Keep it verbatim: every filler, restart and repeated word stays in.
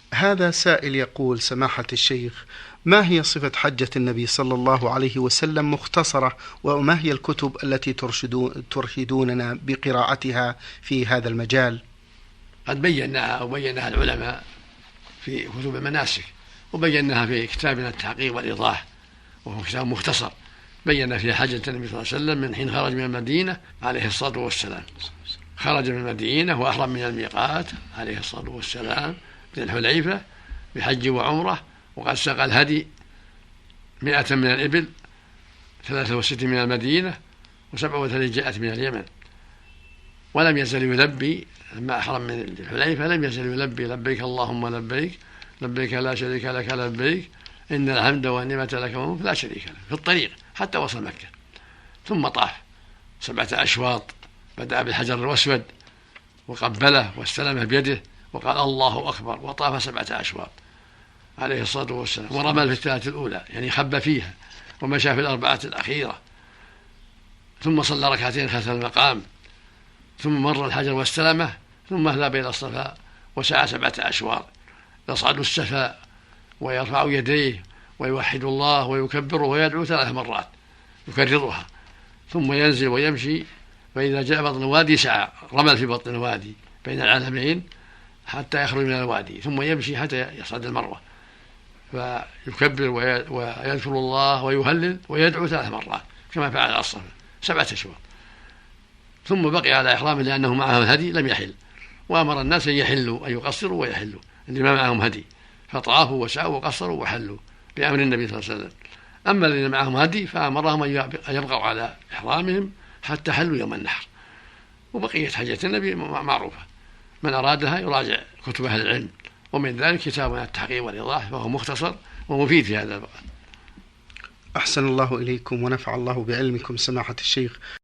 هذا سائل يقول: سماحة الشيخ، ما هي صفة حجة النبي صلى الله عليه وسلم مختصرة، وما هي الكتب التي ترشدوننا بقراءتها في هذا المجال؟ قد بيناها وبيناها العلماء في كتب المناسك، وبيناها في كتابنا التحقيق والإيضاح، وهو كتاب مختصر بين فيه حجة النبي صلى الله عليه وسلم من حين خرج من المدينة عليه الصلاة والسلام. خرج من المدينة وأحرم من الميقات عليه الصلاة والسلام من الحليفة بحج وعمرة، وقد ساق الهدي مئة من الإبل، ثلاثة وستين من المدينة، وسبعة وثلاثين جاءت من اليمن. ولم يزل يلبي لما أحرم من الحليفة، لم يزل يلبي: لبيك اللهم لبيك، لبيك لا شريك لك لبيك، إن الحمد والنعمة لك والملك لا شريك لك، في الطريق حتى وصل مكة. ثم طاف سبعة أشواط، بدأ بالحجر الأسود وقبله واستلمه بيده وقال الله أكبر، وطاف سبعة أشواط عليه الصلاة والسلام، ورمل في الثلاثة الأولى يعني خب فيها، ومشى في الأربعة الأخيرة، ثم صلى ركعتين خلف المقام، ثم مر الحجر واستلمه، ثم أهلى بين الصفا وسعى سبعة أشواط، يصعد السفا ويرفع يديه ويوحد الله ويكبره ويدعو ثلاث مرات يكررها، ثم ينزل ويمشي، فإذا جاء بطن الوادي سعى، رمل في بطن الوادي بين العلمين حتى يخرج من الوادي، ثم يمشي حتى يصعد المروة، فيكبر ويذكر الله ويهلل ويدعو ثلاث مرات كما فعل على الصفا سبعة أشواط، ثم بقي على إحرامه لأنه معه الهدي لم يحل، وأمر الناس أن يحلوا أن يقصروا ويحلوا اللي ما معهم هدي، فطافوا وسعوا وقصروا وحلوا بأمر النبي صلى الله عليه وسلم. أما الذين معهم هدي فأمرهم أن يبقوا على إحرامهم حتى حلوا يوم النحر. وبقية حجة النبي معروفة، من أرادها يراجع كتب أهل العلم، ومن ذلك كتابنا التحقيق والإيضاح، فهو مختصر ومفيد في هذا الباب. أحسن الله إليكم ونفع الله بعلمكم سماحة الشيخ.